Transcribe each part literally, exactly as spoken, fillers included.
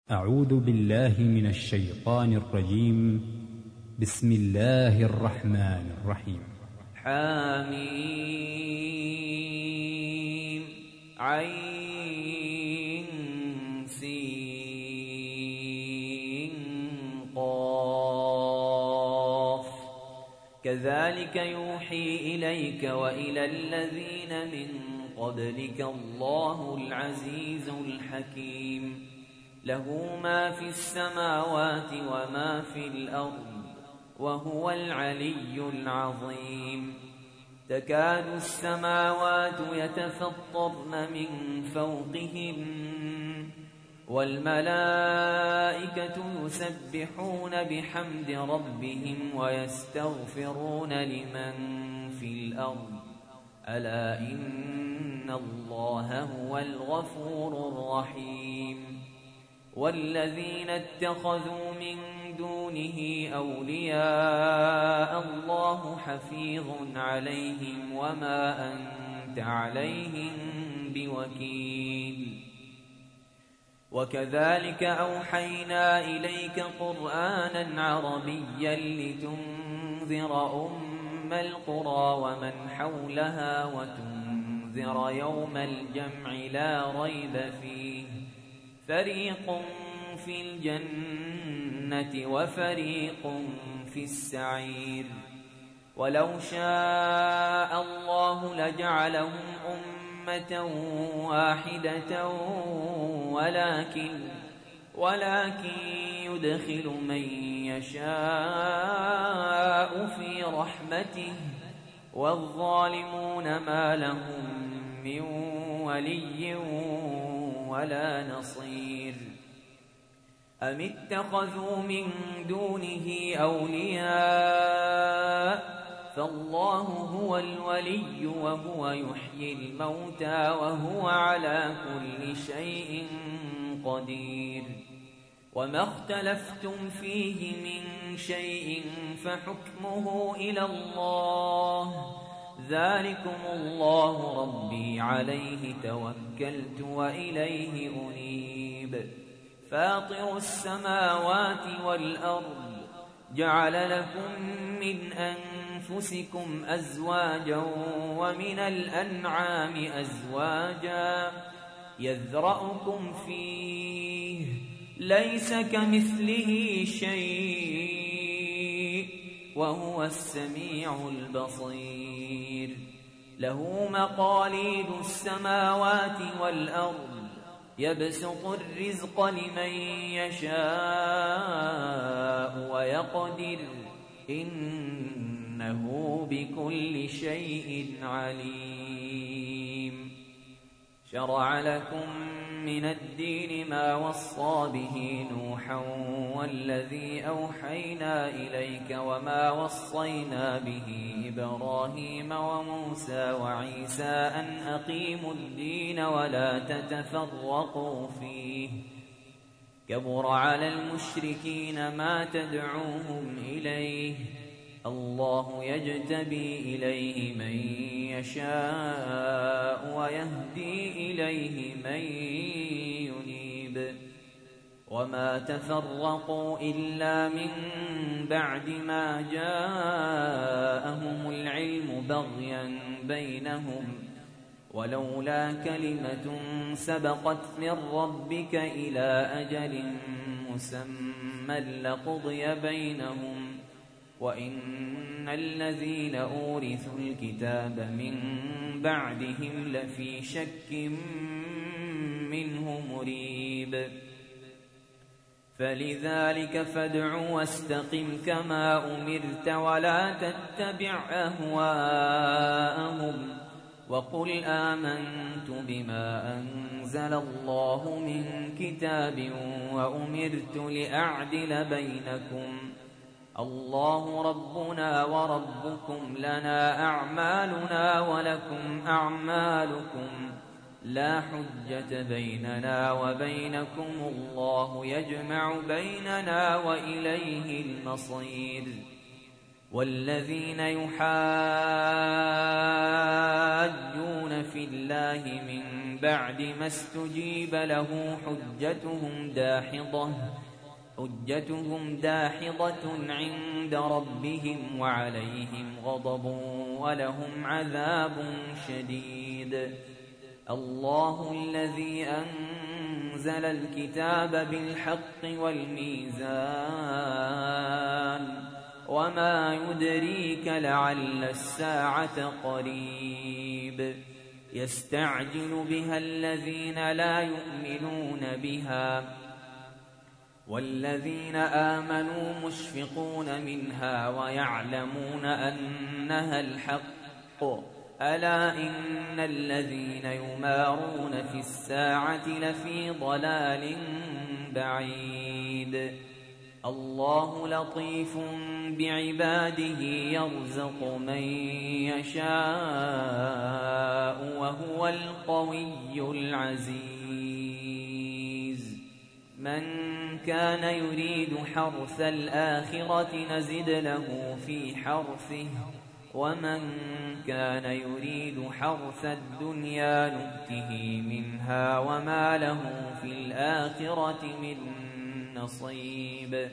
أعوذ بالله من الشيطان الرجيم. بسم الله الرحمن الرحيم. حميم عين سين قاف كذلك يوحي إليك وإلى الذين من قبلك الله العزيز الحكيم له ما في السماوات وما في الأرض وهو العلي العظيم تكاد السماوات يتفطرن من فوقهم والملائكة يسبحون بحمد ربهم ويستغفرون لمن في الأرض ألا إن الله هو الغفور الرحيم والذين اتخذوا من دونه أولياء الله حفيظ عليهم وما أنت عليهم بوكيل وكذلك أوحينا إليك قرآنا عربيا لتنذر أم القرى ومن حولها وتنذر يوم الجمع لا ريب فيه فريق في الجنة وفريق في السعير ولو شاء الله لجعلهم أمة واحدة ولكن ولكن يدخل من يشاء في رحمته والظالمون ما لهم من ولي ولا نصير أم اتخذوا من دونه أولياء فالله هو الولي وهو يحيي الموتى وهو على كل شيء قدير وما اختلفتم فيه من شيء فحكمه إلى الله ذلكم الله ربي عليه توكلت وإليه أنيب فاطر السماوات والأرض جعل لكم من أنفسكم أزواجا ومن الأنعام أزواجا يذرأكم فيه ليس كمثله شيء وهو السميع البصير له مقاليد السماوات والأرض يبسط الرزق لمن يشاء ويقدر إنه بكل شيء عليم شرع لكم من الدين ما وصى به نوحا والذي أوحينا إليك وما وصينا به إبراهيم وموسى وعيسى أن أقيموا الدين ولا تتفرقوا فيه كبر على المشركين ما تدعوهم إليه الله يجتبي إليه من يشاء ويهدي إليه من ينيب وما تفرقوا إلا من بعد ما جاءهم العلم بغيا بينهم ولولا كلمة سبقت من ربك إلى أجل مسمى لقضي بينهم وإن الذين أورثوا الكتاب من بعدهم لفي شك منه مريب فلذلك فادع واستقم كما أمرت ولا تتبع أهواءهم وقل آمنت بما أنزل الله من كتاب وأمرت لأعدل بينكم الله ربنا وربكم لنا أعمالنا ولكم أعمالكم لا حجة بيننا وبينكم الله يجمع بيننا وإليه المصير والذين يحاجون في الله من بعد ما استجيب له حجتهم داحضة حجتهم داحضة عند ربهم وعليهم غضب ولهم عذاب شديد. الله الذي أنزل الكتاب بالحق والميزان وما يدريك لعل الساعة قريب. يستعجل بها الذين لا يؤمنون بها والذين آمنوا مشفقون منها ويعلمون أنها الحق. ألا إن الذين يمارون في الساعة لفي ضلال بعيد. الله لطيف بعباده يرزق من يشاء وهو القوي العزيز. من كان يريد حرث الآخرة نزد له في حرثه ومن كان يريد حرث الدنيا نؤته منها وما له في الآخرة من نصيب.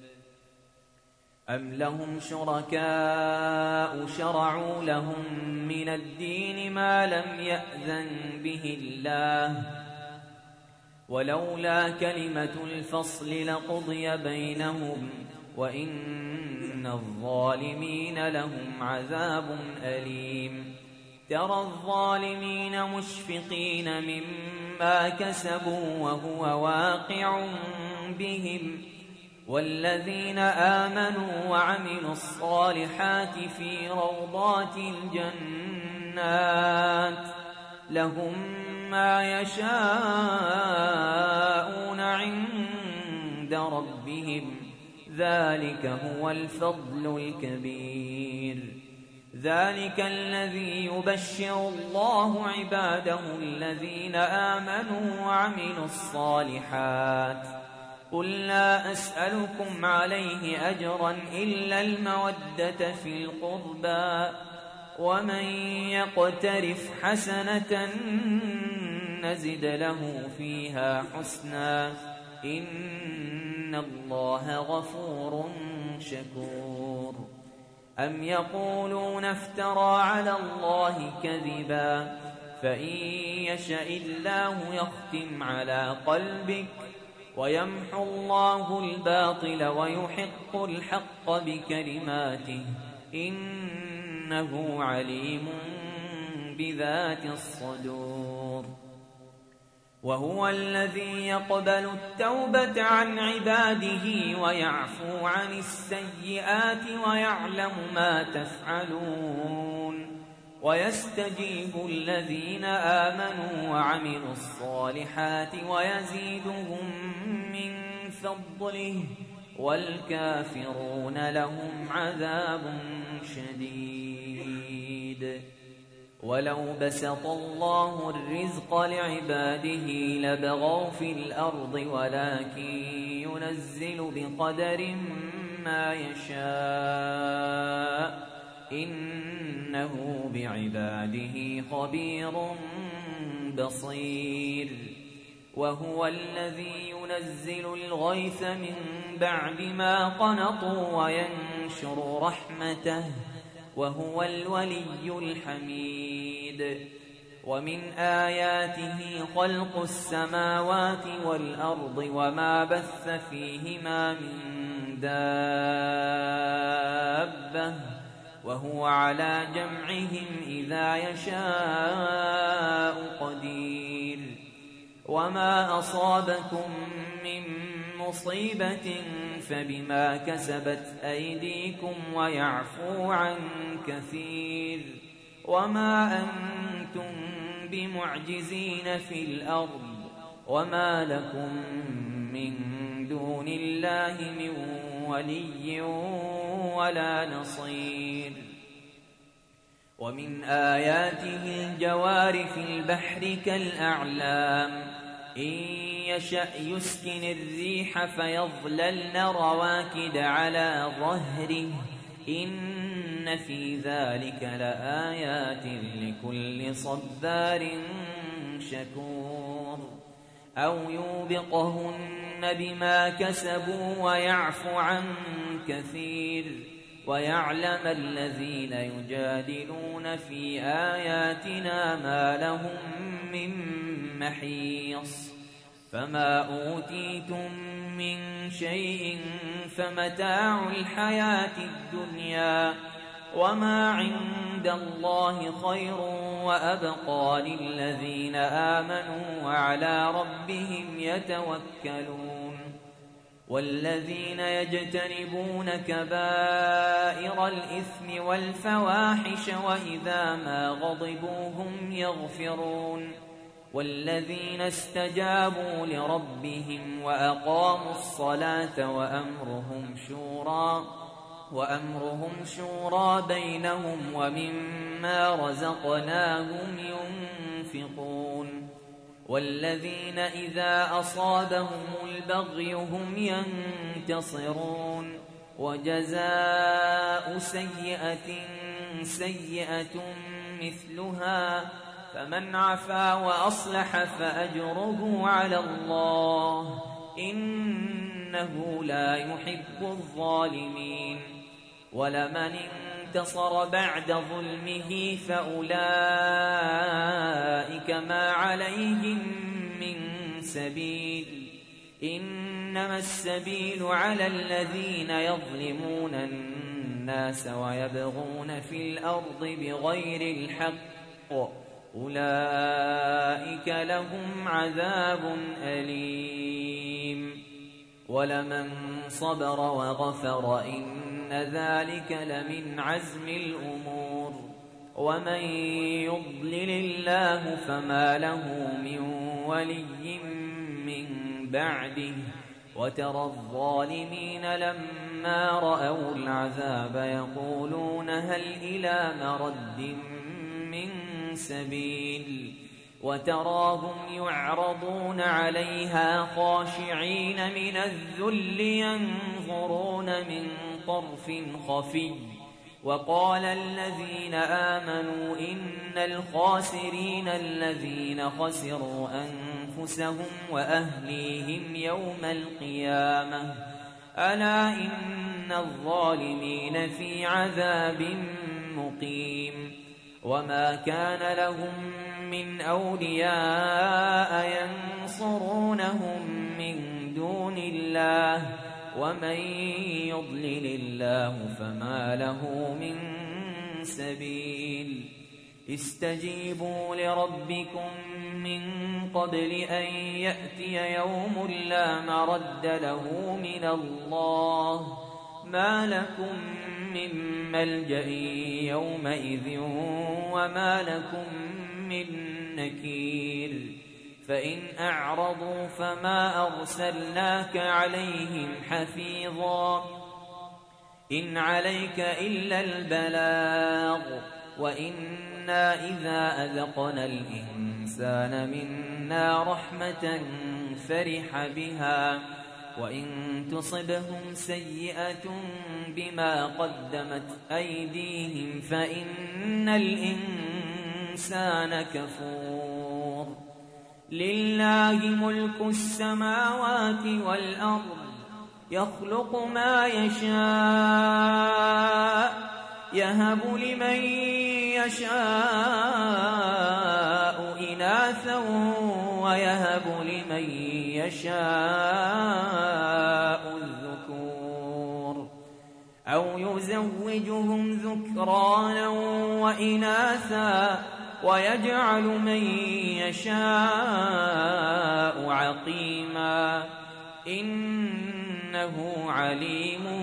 أم لهم شركاء شرعوا لهم من الدين ما لم يأذن به الله ولولا كلمة الفصل لقضي بينهم وإن الظالمين لهم عذاب أليم. ترى الظالمين مشفقين مما كسبوا وهو واقع بهم والذين آمنوا وعملوا الصالحات في روضات الجنات لهم ما يشاءون عند ربهم ذلك هو الفضل الكبير. ذلك الذي يبشر الله عباده الذين آمنوا وعملوا الصالحات. قل لا أسألكم عليه أجرا إلا المودة في القربى ومن يقترف حسنة نزد له فيها حسنا إن الله غفور شكور. أم يقولون افترى على الله كذبا فإن يشاء الله يختم على قلبك ويمحو الله الباطل ويحق الحق بكلماته إنه عليم بذات الصدور. وهو الذي يقبل التوبة عن عباده ويعفو عن السيئات ويعلم ما تفعلون ويستجيب الذين آمنوا وعملوا الصالحات ويزيدهم من فضله والكافرون لهم عذاب شديد. ولو بسط الله الرزق لعباده لبغوا في الأرض ولكن ينزل بقدر ما يشاء إنه بعباده خبير بصير. وهو الذي ينزل الغيث من بعد ما قنطوا وينشر رحمته وهو الولي الحميد. ومن آياته خلق السماوات والأرض وما بث فيهما من دابة وهو على جمعهم إذا يشاء قدير. وما أصابكم من مصيبة فبما كسبت أيديكم ويعفو عن كثير. وما أنتم بمعجزين في الأرض وما لكم من دون الله من ولي ولا نصير. ومن آياته الجوار في البحر كالأعلام إن يشأ يسكن الريح فيظللن رواكد على ظهره إن في ذلك لآيات لكل صبار شكور أو يوبقهن بما كسبوا ويعفو عن كثير ويعلم الذين يجادلون في آياتنا ما لهم من محيص فما أوتيتم من شيء فمتاع الحياة الدنيا وما عند الله خير وأبقى للذين آمنوا وعلى ربهم يتوكلون والذين يجتنبون كبائر الإثم والفواحش وإذا ما غضبوا هم يغفرون والذين استجابوا لربهم وأقاموا الصلاة وأمرهم شورى وأمرهم شورى بينهم ومما رزقناهم ينفقون والذين إذا أصابهم البغي هم ينتصرون وجزاء سيئة سيئة مثلها فمن عفا وأصلح فأجره على الله إنه لا يحب الظالمين ولمن انتصر بعد ظلمه فأولئك ما عليهم من سبيل إنما السبيل على الذين يظلمون الناس ويبغون في الأرض بغير الحق أولئك لهم عذاب أليم ولمن صبر وغفر إن ذلك لمن عزم الأمور ومن يضلل الله فما له من ولي من بعده وترى الظالمين لما رأوا العذاب يقولون هل إلى مرد من سبيل وتراهم يعرضون عليها خاشعين من الذل ينظرون من طرف خفي وقال الذين آمنوا إن الخاسرين الذين خسروا أنفسهم وأهليهم يوم القيامة ألا إن الظالمين في عذاب مقيم وما كان لهم من أولياء ينصرونهم من دون الله ومن يضلل الله فما له من سبيل استجيبوا لربكم من قبل أن يأتي يوم لا مرد له من الله ما لكم من ملجأ يومئذ وما لكم من نكير فإن أعرضوا فما أرسلناك عليهم حفيظا إن عليك إلا البلاغ وإنا إذا أذقنا الإنسان منا رحمة فرح بها وإن تصبهم سيئة بما قدمت أيديهم فإن الإنسان كفور لله ملك السماوات والأرض يخلق ما يشاء يهب لمن يشاء إناثا ويهب لمن يشاء الذكور أو يزوجهم ذكرانا وإناثا ويجعل من يشاء عقيما إنه عليم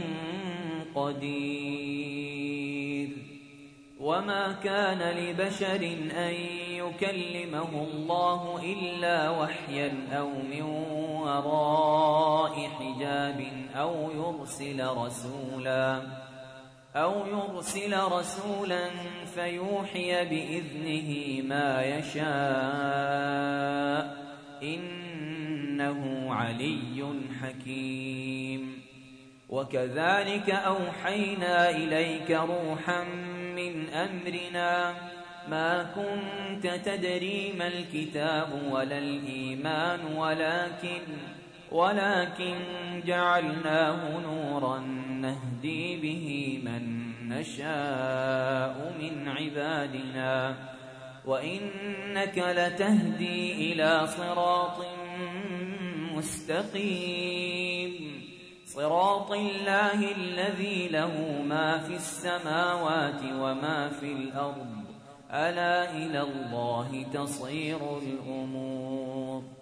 قدير وما كان لبشر أن يكلمه الله إلا وحيا أو من وراء حجاب أو يرسل رسولا أو يرسل رسولا فيوحي بإذنه ما يشاء إنه علي حكيم وكذلك أوحينا إليك روحا من أمرنا ما كنت تدري ما الكتاب ولا الإيمان ولكن ولكن جعلناه نورا نهدي به من نشاء من عبادنا وإنك لتهدي إلى صراط مستقيم صراط الله الذي له ما في السماوات وما في الأرض ألا إلى الله تصير الأمور